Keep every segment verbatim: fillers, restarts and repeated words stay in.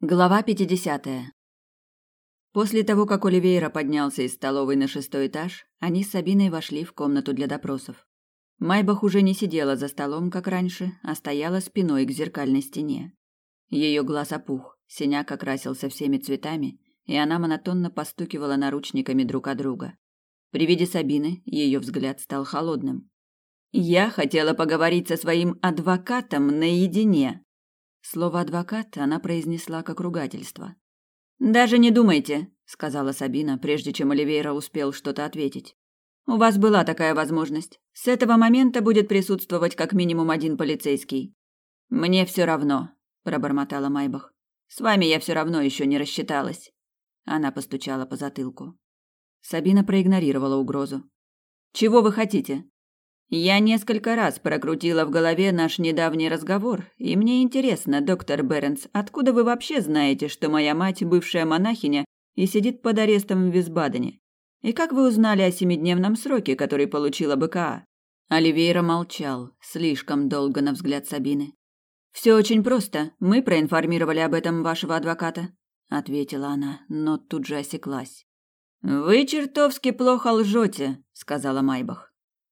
Глава пятидесятая. После того, как Оливейра поднялся из столовой на шестой этаж, они с Сабиной вошли в комнату для допросов. Майбах уже не сидела за столом, как раньше, а стояла спиной к зеркальной стене. Ее глаз опух, синяк окрасился всеми цветами, и она монотонно постукивала наручниками друг от друга. При виде Сабины ее взгляд стал холодным. «Я хотела поговорить со своим адвокатом наедине», слово «адвокат» она произнесла как ругательство. «Даже не думайте», — сказала Сабина, прежде чем Оливейра успел что-то ответить. «У вас была такая возможность. С этого момента будет присутствовать как минимум один полицейский». «Мне все равно», — пробормотала Майбах. «С вами я все равно еще не рассчиталась». Она постучала по затылку. Сабина проигнорировала угрозу. «Чего вы хотите?» «Я несколько раз прокрутила в голове наш недавний разговор, и мне интересно, доктор Беренс, откуда вы вообще знаете, что моя мать бывшая монахиня и сидит под арестом в Висбадене? И как вы узнали о семидневном сроке, который получила БКА?» Оливейра молчал, слишком долго на взгляд Сабины. «Все очень просто. Мы проинформировали об этом вашего адвоката», — ответила она, но тут же осеклась. «Вы чертовски плохо лжете», — сказала Майбах.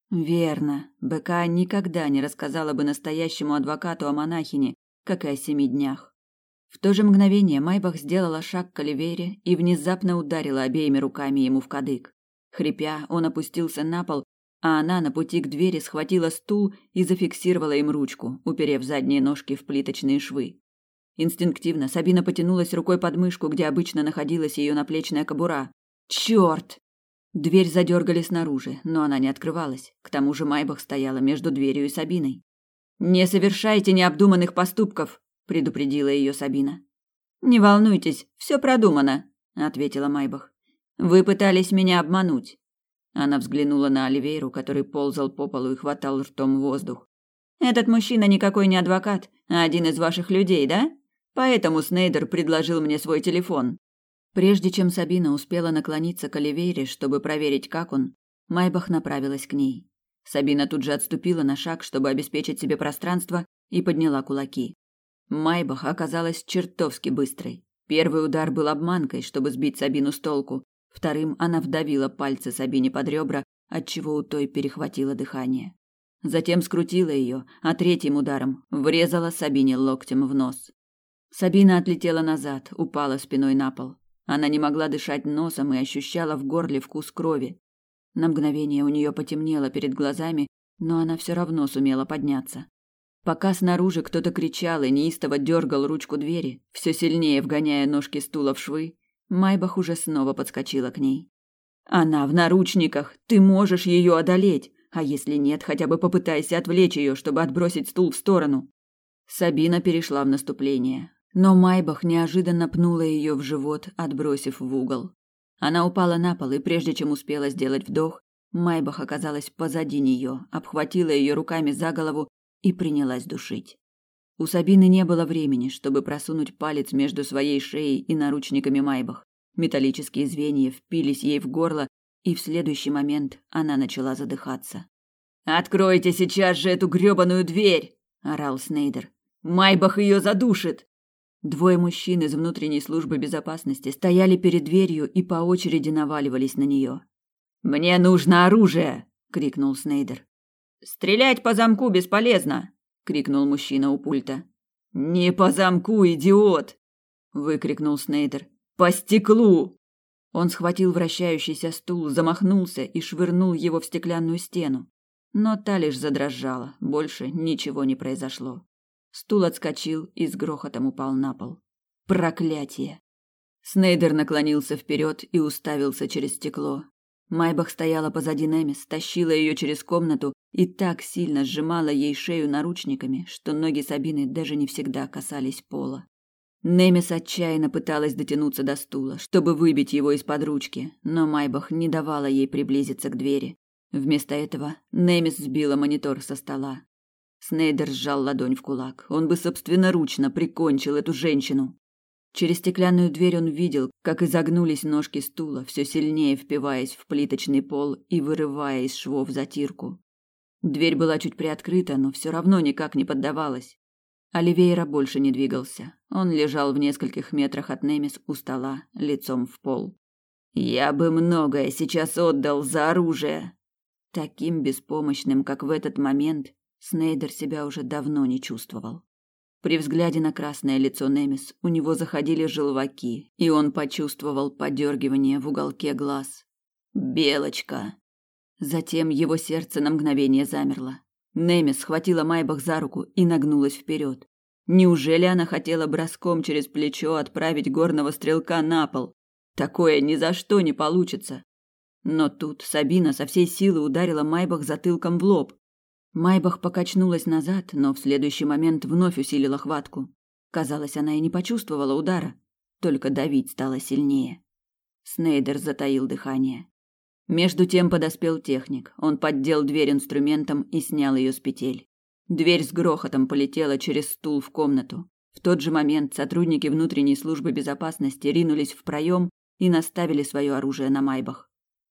Верно. БК никогда не рассказала бы настоящему адвокату о монахине, как и о семи днях. В то же мгновение Майбах сделала шаг к Оливейре и внезапно ударила обеими руками ему в кадык. Хрипя, он опустился на пол, а она на пути к двери схватила стул и зафиксировала им ручку, уперев задние ножки в плиточные швы. Инстинктивно Сабина потянулась рукой под мышку, где обычно находилась ее наплечная кобура. «Черт!» Дверь задергали снаружи, но она не открывалась. К тому же Майбах стояла между дверью и Сабиной. «Не совершайте необдуманных поступков», – предупредила ее Сабина. «Не волнуйтесь, все продумано», – ответила Майбах. «Вы пытались меня обмануть». Она взглянула на Оливейру, который ползал по полу и хватал ртом воздух. «Этот мужчина никакой не адвокат, а один из ваших людей, да? Поэтому Снейдер предложил мне свой телефон». Прежде чем Сабина успела наклониться к Оливейре, чтобы проверить, как он, Майбах направилась к ней. Сабина тут же отступила на шаг, чтобы обеспечить себе пространство, и подняла кулаки. Майбах оказалась чертовски быстрой. Первый удар был обманкой, чтобы сбить Сабину с толку. Вторым она вдавила пальцы Сабине под ребра, отчего у той перехватило дыхание. Затем скрутила ее, а третьим ударом врезала Сабине локтем в нос. Сабина отлетела назад, упала спиной на пол. Она не могла дышать носом и ощущала в горле вкус крови. На мгновение у нее потемнело перед глазами, но она все равно сумела подняться. Пока снаружи кто-то кричал и неистово дергал ручку двери, все сильнее вгоняя ножки стула в швы, Майбах уже снова подскочила к ней. «Она в наручниках! Ты можешь ее одолеть! А если нет, хотя бы попытайся отвлечь ее, чтобы отбросить стул в сторону!» Сабина перешла в наступление. Но Майбах неожиданно пнула ее в живот, отбросив в угол. Она упала на пол, и прежде чем успела сделать вдох, Майбах оказалась позади нее, обхватила ее руками за голову и принялась душить. У Сабины не было времени, чтобы просунуть палец между своей шеей и наручниками Майбах. Металлические звенья впились ей в горло, и в следующий момент она начала задыхаться. «Откройте сейчас же эту грёбаную дверь!» – орал Снейдер. «Майбах ее задушит!» Двое мужчин из внутренней службы безопасности стояли перед дверью и по очереди наваливались на нее. «Мне нужно оружие!» – крикнул Снейдер. «Стрелять по замку бесполезно!» – крикнул мужчина у пульта. «Не по замку, идиот!» – выкрикнул Снейдер. «По стеклу!» Он схватил вращающийся стул, замахнулся и швырнул его в стеклянную стену. Но та лишь задрожала, больше ничего не произошло. Стул отскочил и с грохотом упал на пол. Проклятие! Снейдер наклонился вперед и уставился через стекло. Майбах стояла позади Немис, тащила ее через комнату и так сильно сжимала ей шею наручниками, что ноги Сабины даже не всегда касались пола. Немис отчаянно пыталась дотянуться до стула, чтобы выбить его из-под ручки, но Майбах не давала ей приблизиться к двери. Вместо этого Немис сбила монитор со стола. Снейдер сжал ладонь в кулак. Он бы собственноручно прикончил эту женщину. Через стеклянную дверь он видел, как изогнулись ножки стула, все сильнее впиваясь в плиточный пол и вырывая из швов затирку. Дверь была чуть приоткрыта, но все равно никак не поддавалась. Оливейра больше не двигался. Он лежал в нескольких метрах от Немис у стола, лицом в пол. «Я бы многое сейчас отдал за оружие!» Таким беспомощным, как в этот момент, Снейдер себя уже давно не чувствовал. При взгляде на красное лицо Немис у него заходили желваки, и он почувствовал подергивание в уголке глаз. «Белочка!» Затем его сердце на мгновение замерло. Немис схватила Майбах за руку и нагнулась вперед. Неужели она хотела броском через плечо отправить горного стрелка на пол? Такое ни за что не получится. Но тут Сабина со всей силы ударила Майбах затылком в лоб. Майбах покачнулась назад, но в следующий момент вновь усилила хватку. Казалось, она и не почувствовала удара, только давить стало сильнее. Снейдер затаил дыхание. Между тем подоспел техник. Он поддел дверь инструментом и снял ее с петель. Дверь с грохотом полетела через стул в комнату. В тот же момент сотрудники внутренней службы безопасности ринулись в проем и наставили свое оружие на Майбах.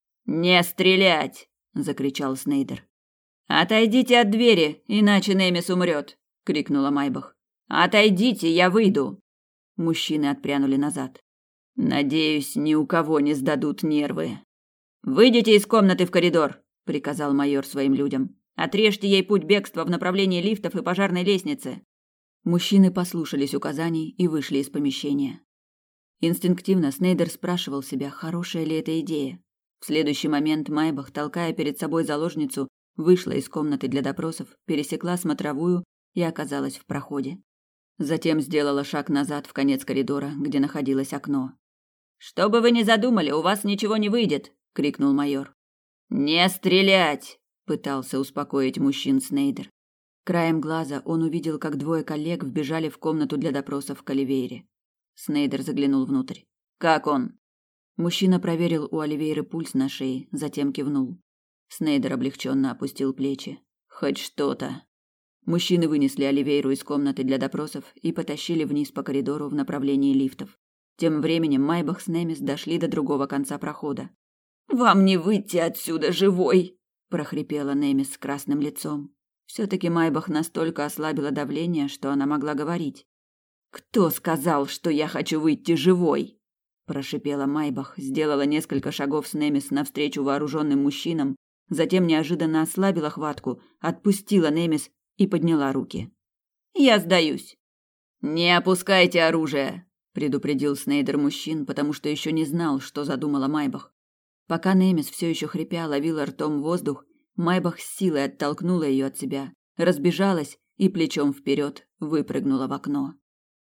«Не стрелять!» – закричал Снейдер. «Отойдите от двери, иначе Немис умрет!» – крикнула Майбах. «Отойдите, я выйду!» Мужчины отпрянули назад. «Надеюсь, ни у кого не сдадут нервы». «Выйдите из комнаты в коридор!» – приказал майор своим людям. «Отрежьте ей путь бегства в направлении лифтов и пожарной лестницы!» Мужчины послушались указаний и вышли из помещения. Инстинктивно Снейдер спрашивал себя, хорошая ли эта идея. В следующий момент Майбах, толкая перед собой заложницу, вышла из комнаты для допросов, пересекла смотровую и оказалась в проходе. Затем сделала шаг назад в конец коридора, где находилось окно. «Что бы вы ни задумали, у вас ничего не выйдет!» – крикнул майор. «Не стрелять!» – пытался успокоить мужчин Снейдер. Краем глаза он увидел, как двое коллег вбежали в комнату для допросов к Оливейре. Снейдер заглянул внутрь. «Как он?» Мужчина проверил у Оливейры пульс на шее, затем кивнул. Снейдер облегченно опустил плечи. «Хоть что-то». Мужчины вынесли Оливейру из комнаты для допросов и потащили вниз по коридору в направлении лифтов. Тем временем Майбах с Немис дошли до другого конца прохода. «Вам не выйти отсюда живой!» – прохрипела Немис с красным лицом. Все-таки Майбах настолько ослабила давление, что она могла говорить. «Кто сказал, что я хочу выйти живой?» – прошипела Майбах, сделала несколько шагов с Немис навстречу вооруженным мужчинам, затем неожиданно ослабила хватку, отпустила Немис и подняла руки. «Я сдаюсь!» «Не опускайте оружие!» – предупредил Снейдер мужчин, потому что еще не знал, что задумала Майбах. Пока Немис все еще хрипя ловила ртом воздух, Майбах с силой оттолкнула ее от себя, разбежалась и плечом вперед выпрыгнула в окно.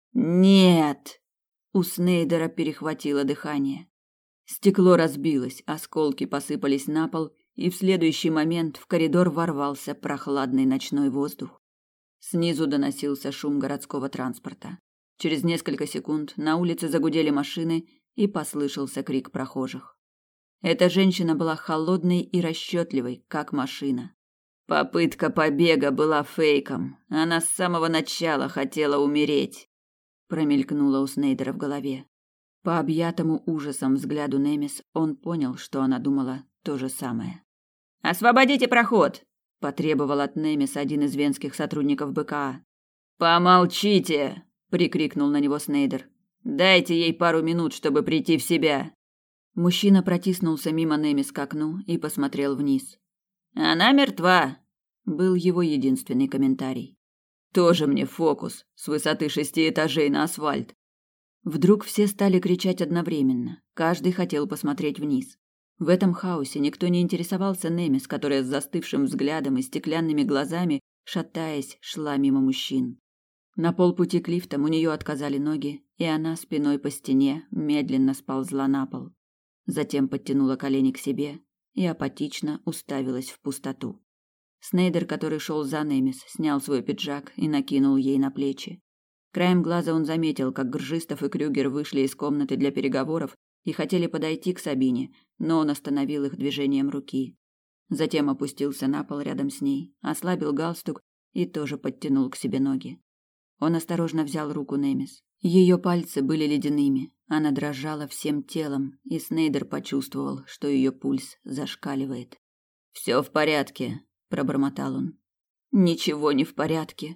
«Нет!» У Снейдера перехватило дыхание. Стекло разбилось, осколки посыпались на пол, и в следующий момент в коридор ворвался прохладный ночной воздух. Снизу доносился шум городского транспорта. Через несколько секунд на улице загудели машины, и послышался крик прохожих. Эта женщина была холодной и расчетливой, как машина. Попытка побега была фейком. Она с самого начала хотела умереть. Промелькнуло у Снейдера в голове. По объятому ужасом взгляду Немис он понял, что она думала то же самое. «Освободите проход!» – потребовал от Немис один из венских сотрудников БКА. «Помолчите!» – прикрикнул на него Снейдер. «Дайте ей пару минут, чтобы прийти в себя!» Мужчина протиснулся мимо Немис к окну и посмотрел вниз. «Она мертва!» – был его единственный комментарий. «Тоже мне фокус с высоты шести этажей на асфальт!» Вдруг все стали кричать одновременно. Каждый хотел посмотреть вниз. В этом хаосе никто не интересовался Немис, которая с застывшим взглядом и стеклянными глазами, шатаясь, шла мимо мужчин. На полпути к лифтам у нее отказали ноги, и она спиной по стене медленно сползла на пол. Затем подтянула колени к себе и апатично уставилась в пустоту. Снейдер, который шел за Немис, снял свой пиджак и накинул ей на плечи. Краем глаза он заметил, как Гржистов и Крюгер вышли из комнаты для переговоров и хотели подойти к Сабине, но он остановил их движением руки. Затем опустился на пол рядом с ней, ослабил галстук и тоже подтянул к себе ноги. Он осторожно взял руку Немис. Ее пальцы были ледяными, она дрожала всем телом, и Снейдер почувствовал, что ее пульс зашкаливает. «Все в порядке», – пробормотал он. «Ничего не в порядке»,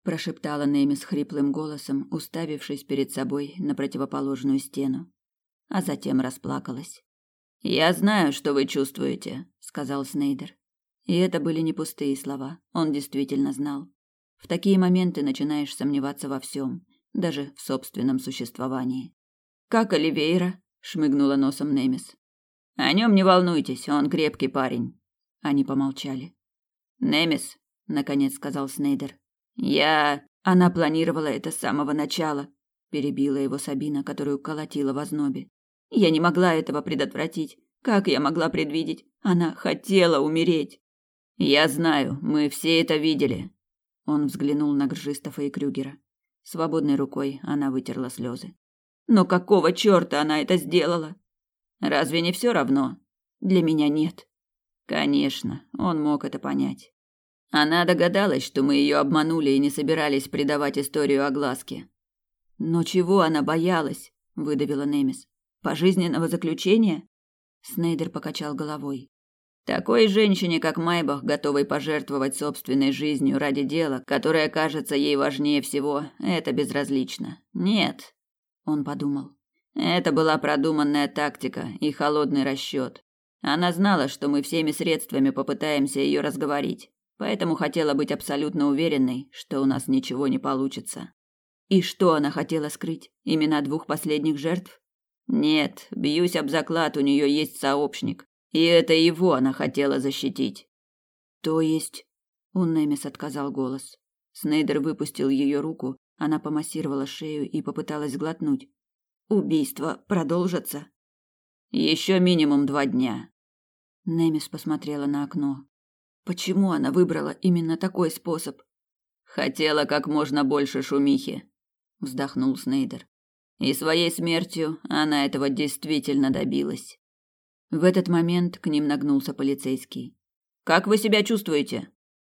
прошептала Немис хриплым голосом, уставившись перед собой на противоположную стену, а затем расплакалась. «Я знаю, что вы чувствуете», — сказал Снейдер. И это были не пустые слова, он действительно знал. В такие моменты начинаешь сомневаться во всем, даже в собственном существовании. «Как Оливейра?» — шмыгнула носом Немис. «О нем не волнуйтесь, он крепкий парень». Они помолчали. «Немис», — наконец сказал Снейдер, — «я...» «Она планировала это с самого начала», — перебила его Сабина, которую колотила в ознобе. «Я не могла этого предотвратить. Как я могла предвидеть? Она хотела умереть». «Я знаю, мы все это видели». Он взглянул на Гржистова и Крюгера. Свободной рукой она вытерла слезы. «Но какого черта она это сделала?» «Разве не все равно?» «Для меня нет». Конечно, он мог это понять. Она догадалась, что мы ее обманули и не собирались придавать историю огласке. «Но чего она боялась?» – выдавила Немис. «Пожизненного заключения?» Снейдер покачал головой. «Такой женщине, как Майбах, готовой пожертвовать собственной жизнью ради дела, которое кажется ей важнее всего, это безразлично. Нет», – он подумал. «Это была продуманная тактика и холодный расчет. Она знала, что мы всеми средствами попытаемся ее разговорить, поэтому хотела быть абсолютно уверенной, что у нас ничего не получится». И что она хотела скрыть? Имена двух последних жертв? Нет, бьюсь об заклад, у нее есть сообщник, и это его она хотела защитить. То есть... У Немис отказал голос. Снейдер выпустил ее руку, она помассировала шею и попыталась сглотнуть. Убийства продолжатся? Еще минимум два дня. Немис посмотрела на окно. Почему она выбрала именно такой способ? Хотела как можно больше шумихи, вздохнул Снейдер. И своей смертью она этого действительно добилась. В этот момент к ним нагнулся полицейский. Как вы себя чувствуете?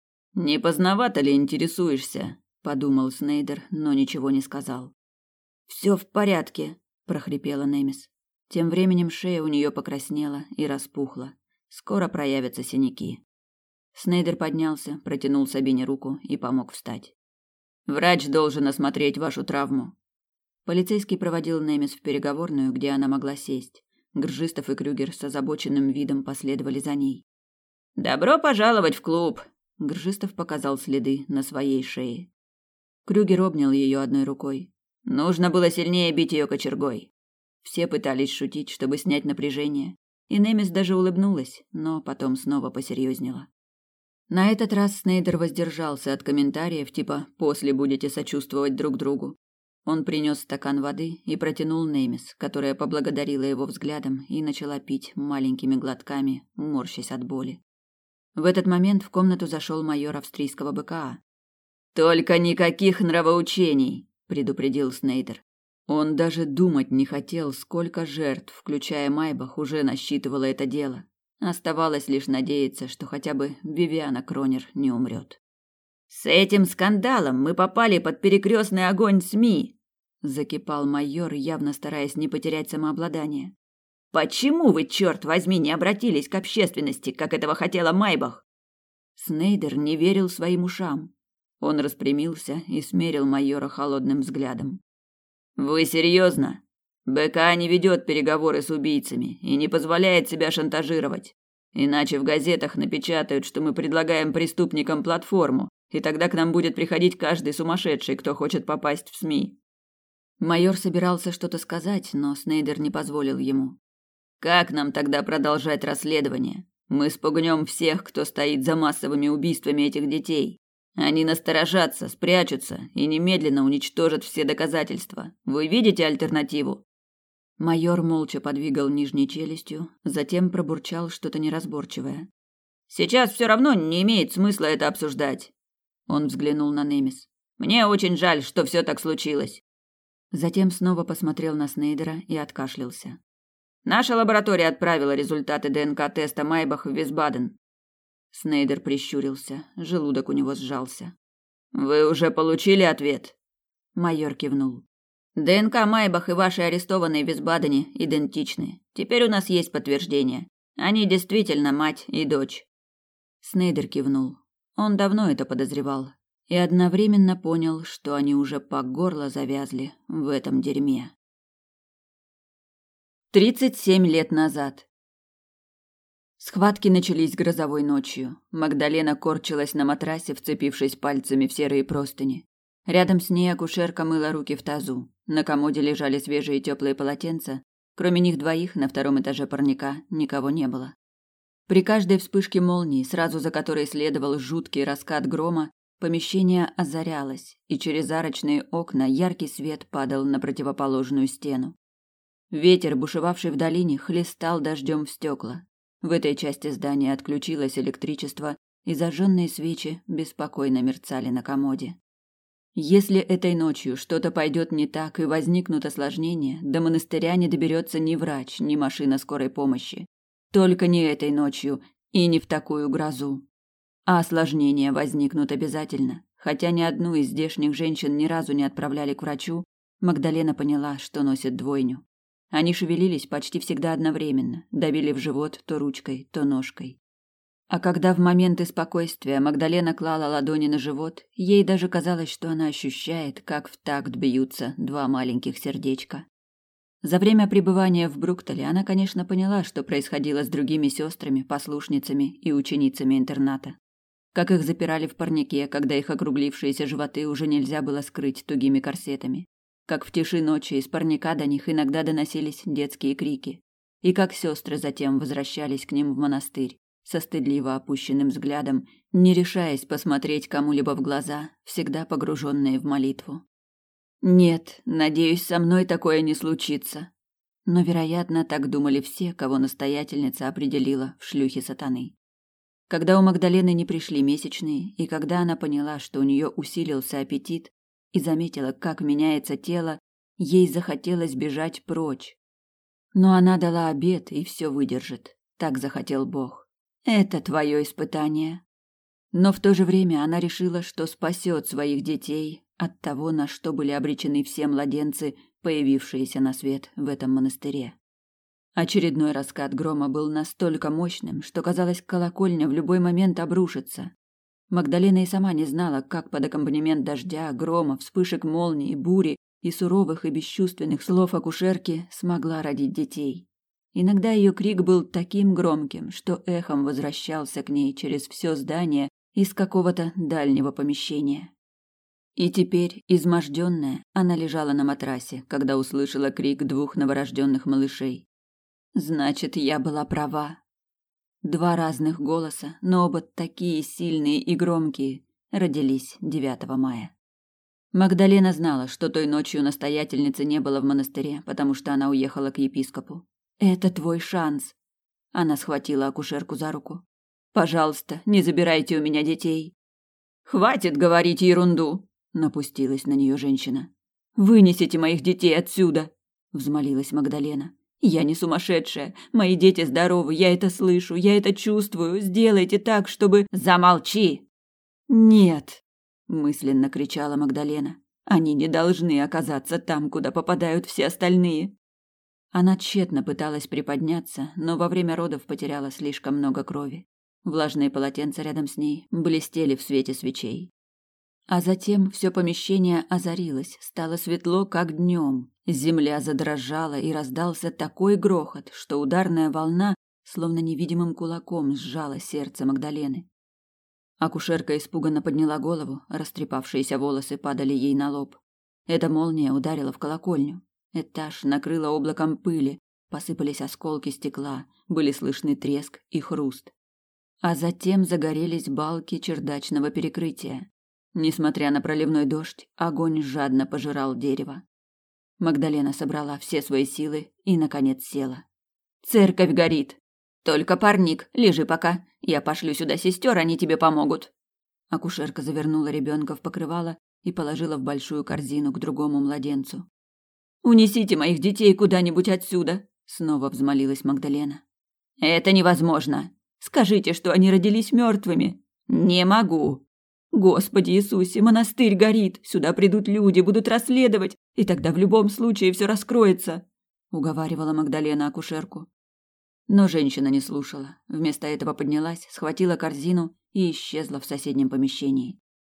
Не поздновато ли интересуешься? Подумал Снейдер, но ничего не сказал. Все в порядке, прохрипела Немис. Тем временем шея у нее покраснела и распухла. Скоро проявятся синяки. Снейдер поднялся, протянул Сабине руку и помог встать. Врач должен осмотреть вашу травму. Полицейский проводил Немис в переговорную, где она могла сесть. Гржистов и Крюгер с озабоченным видом последовали за ней. Добро пожаловать в клуб. Гржистов показал следы на своей шее. Крюгер обнял ее одной рукой. Нужно было сильнее бить ее кочергой. Все пытались шутить, чтобы снять напряжение, и Немис даже улыбнулась, но потом снова посерьезнела. На этот раз Снейдер воздержался от комментариев типа «после будете сочувствовать друг другу». Он принес стакан воды и протянул Немис, которая поблагодарила его взглядом и начала пить маленькими глотками, морщась от боли. В этот момент в комнату зашел майор австрийского БКА. «Только никаких нравоучений!» – предупредил Снейдер. Он даже думать не хотел, сколько жертв, включая Майбах, уже насчитывало это дело. Оставалось лишь надеяться, что хотя бы Вивиана Кронер не умрет. «С этим скандалом мы попали под перекрестный огонь СМИ!» – закипал майор, явно стараясь не потерять самообладание. «Почему вы, черт возьми, не обратились к общественности, как этого хотела Майбах?» Снейдер не верил своим ушам. Он распрямился и смерил майора холодным взглядом. «Вы серьезно? БК не ведет переговоры с убийцами и не позволяет себя шантажировать. Иначе в газетах напечатают, что мы предлагаем преступникам платформу, и тогда к нам будет приходить каждый сумасшедший, кто хочет попасть в СМИ». Майор собирался что-то сказать, но Снейдер не позволил ему. «Как нам тогда продолжать расследование? Мы спугнем всех, кто стоит за массовыми убийствами этих детей. Они насторожатся, спрячутся и немедленно уничтожат все доказательства. Вы видите альтернативу?» Майор молча подвигал нижней челюстью, затем пробурчал что-то неразборчивое. «Сейчас все равно не имеет смысла это обсуждать». Он взглянул на Немис. «Мне очень жаль, что все так случилось». Затем снова посмотрел на Снейдера и откашлялся. «Наша лаборатория отправила результаты ДНК-теста Майбах в Висбаден». Снейдер прищурился, желудок у него сжался. «Вы уже получили ответ?» Майор кивнул. «ДНК Майбах и вашей арестованной в Висбадене идентичны. Теперь у нас есть подтверждение. Они действительно мать и дочь». Снейдер кивнул. Он давно это подозревал. и одновременно понял, что они уже по горло завязли в этом дерьме. Тридцать семь лет назад. Схватки начались грозовой ночью. Магдалена корчилась на матрасе, вцепившись пальцами в серые простыни. Рядом с ней акушерка мыла руки в тазу. На комоде лежали свежие теплые полотенца. Кроме них двоих на втором этаже парника никого не было. При каждой вспышке молнии, сразу за которой следовал жуткий раскат грома, помещение озарялось, и через арочные окна яркий свет падал на противоположную стену. Ветер, бушевавший в долине, хлестал дождем в стекла. В этой части здания отключилось электричество, и зажженные свечи беспокойно мерцали на комоде. Если этой ночью что-то пойдет не так и возникнут осложнения, до монастыря не доберется ни врач, ни машина скорой помощи. Только не этой ночью и не в такую грозу. А осложнения возникнут обязательно. Хотя ни одну из здешних женщин ни разу не отправляли к врачу, Магдалена поняла, что носит двойню. Они шевелились почти всегда одновременно, давили в живот то ручкой, то ножкой. А когда в моменты спокойствия Магдалена клала ладони на живот, ей даже казалось, что она ощущает, как в такт бьются два маленьких сердечка. За время пребывания в Бруктале она, конечно, поняла, что происходило с другими сестрами, послушницами и ученицами интерната. Как их запирали в парнике, когда их округлившиеся животы уже нельзя было скрыть тугими корсетами. Как в тиши ночи из парника до них иногда доносились детские крики. И как сестры затем возвращались к ним в монастырь, со стыдливо опущенным взглядом, не решаясь посмотреть кому-либо в глаза, всегда погруженные в молитву. Нет, надеюсь, со мной такое не случится. Но, вероятно, так думали все, кого настоятельница определила в шлюхе сатаны. Когда у Магдалены не пришли месячные, и когда она поняла, что у нее усилился аппетит, и заметила, как меняется тело, ей захотелось бежать прочь. Но она дала обет и все выдержит. Так захотел Бог. Это твое испытание. Но в то же время она решила, что спасет своих детей от того, на что были обречены все младенцы, появившиеся на свет в этом монастыре. Очередной раскат грома был настолько мощным, что казалось, колокольня в любой момент обрушится. Магдалена и сама не знала, как под аккомпанемент дождя, грома, вспышек молнии, бури и суровых и бесчувственных слов акушерки смогла родить детей. Иногда ее крик был таким громким, что эхом возвращался к ней через все здание из какого-то дальнего помещения. И теперь, изможденная, она лежала на матрасе, когда услышала крик двух новорожденных малышей. Значит, я была права. Два разных голоса, но оба такие сильные и громкие, родились девятого мая. Магдалена знала, что той ночью настоятельницы не было в монастыре, потому что она уехала к епископу. «Это твой шанс!» Она схватила акушерку за руку. «Пожалуйста, не забирайте у меня детей!» «Хватит говорить ерунду!» Напустилась на нее женщина. «Вынесите моих детей отсюда!» Взмолилась Магдалена. «Я не сумасшедшая. Мои дети здоровы, я это слышу, я это чувствую. Сделайте так, чтобы...» «Замолчи!» «Нет!» Мысленно кричала Магдалена. «Они не должны оказаться там, куда попадают все остальные!» Она тщетно пыталась приподняться, но во время родов потеряла слишком много крови. Влажные полотенца рядом с ней блестели в свете свечей. А затем все помещение озарилось, стало светло, как днем. Земля задрожала, и раздался такой грохот, что ударная волна словно невидимым кулаком сжала сердце Магдалены. Акушерка испуганно подняла голову, растрепавшиеся волосы падали ей на лоб. Эта молния ударила в колокольню. Этаж накрыло облаком пыли, посыпались осколки стекла, были слышны треск и хруст. А затем загорелись балки чердачного перекрытия. Несмотря на проливной дождь, огонь жадно пожирал дерево. Магдалена собрала все свои силы и, наконец, села. «Церковь горит! Только парник, лежи пока. Я пошлю сюда сестер, они тебе помогут». Акушерка завернула ребенка в покрывало и положила в большую корзину к другому младенцу. «Унесите моих детей куда-нибудь отсюда!» Снова взмолилась Магдалена. «Это невозможно! Скажите, что они родились мертвыми!» «Не могу!» «Господи Иисусе, монастырь горит! Сюда придут люди, будут расследовать, и тогда в любом случае все раскроется!» Уговаривала Магдалена акушерку. Но женщина не слушала. Вместо этого поднялась, схватила корзину и исчезла в соседнем помещении.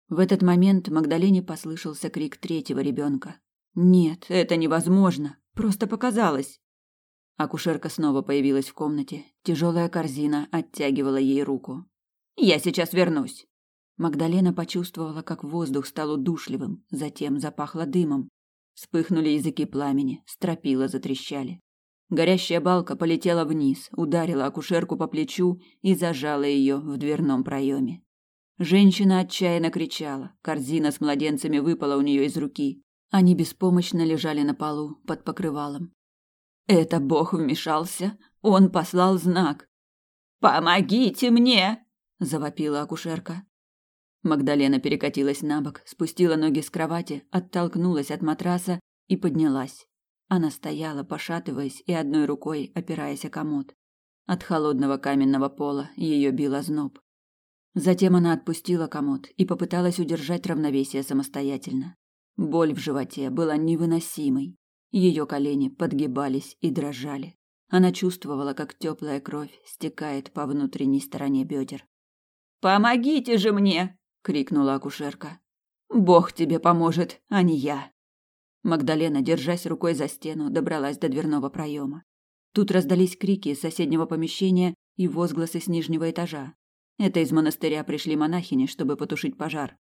В этот момент Магдалене послышался крик третьего ребенка. «Нет, это невозможно! Просто показалось!» Акушерка снова появилась в комнате. Тяжелая корзина оттягивала ей руку. «Я сейчас вернусь!» Магдалена почувствовала, как воздух стал удушливым, затем запахло дымом. Вспыхнули языки пламени, стропила затрещали. Горящая балка полетела вниз, ударила акушерку по плечу и зажала ее в дверном проеме. Женщина отчаянно кричала, корзина с младенцами выпала у нее из руки. Они беспомощно лежали на полу под покрывалом. Это Бог вмешался, он послал знак. «Помогите мне!» – завопила акушерка. Магдалена перекатилась на бок, спустила ноги с кровати, оттолкнулась от матраса и поднялась. Она стояла, пошатываясь и одной рукой опираясь о комод. От холодного каменного пола ее бил озноб. Затем она отпустила комод и попыталась удержать равновесие самостоятельно. Боль в животе была невыносимой. Ее колени подгибались и дрожали. Она чувствовала, как теплая кровь стекает по внутренней стороне бедер. «Помогите же мне!» – крикнула акушерка. «Бог тебе поможет, а не я!» Магдалена, держась рукой за стену, добралась до дверного проема. Тут раздались крики из соседнего помещения и возгласы с нижнего этажа. Это из монастыря пришли монахини, чтобы потушить пожар.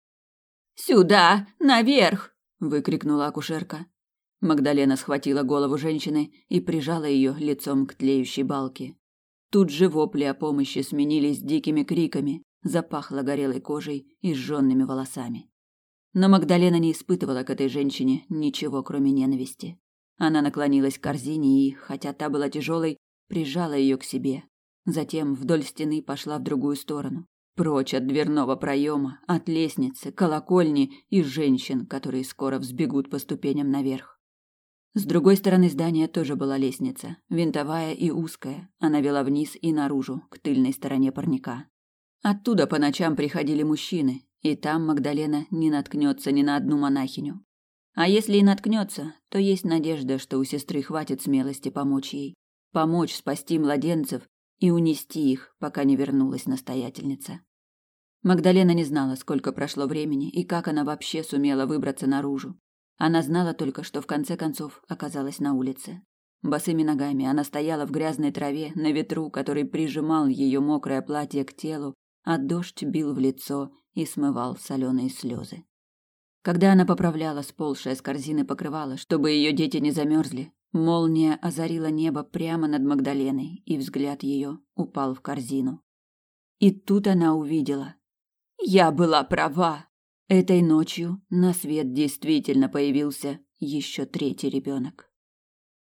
«Сюда! Наверх!» – выкрикнула акушерка. Магдалена схватила голову женщины и прижала ее лицом к тлеющей балке. Тут же вопли о помощи сменились дикими криками, запахло горелой кожей и сжёнными волосами. Но Магдалена не испытывала к этой женщине ничего, кроме ненависти. Она наклонилась к корзине и, хотя та была тяжелой, прижала ее к себе. Затем вдоль стены пошла в другую сторону, прочь от дверного проема, от лестницы, колокольни и женщин, которые скоро взбегут по ступеням наверх. С другой стороны здания тоже была лестница, винтовая и узкая. Она вела вниз и наружу, к тыльной стороне парника. Оттуда по ночам приходили мужчины, и там Магдалена не наткнется ни на одну монахиню. А если и наткнется, то есть надежда, что у сестры хватит смелости помочь ей, помочь спасти младенцев и унести их, пока не вернулась настоятельница. Магдалена не знала, сколько прошло времени и как она вообще сумела выбраться наружу. Она знала только, что в конце концов оказалась на улице. Босыми ногами она стояла в грязной траве на ветру, который прижимал ее мокрое платье к телу, а дождь бил в лицо и смывал соленые слезы. Когда она поправляла сползшее с корзины покрывало, чтобы ее дети не замерзли, молния озарила небо прямо над Магдаленой, и взгляд ее упал в корзину. И тут она увидела. Я была права. Этой ночью на свет действительно появился еще третий ребенок.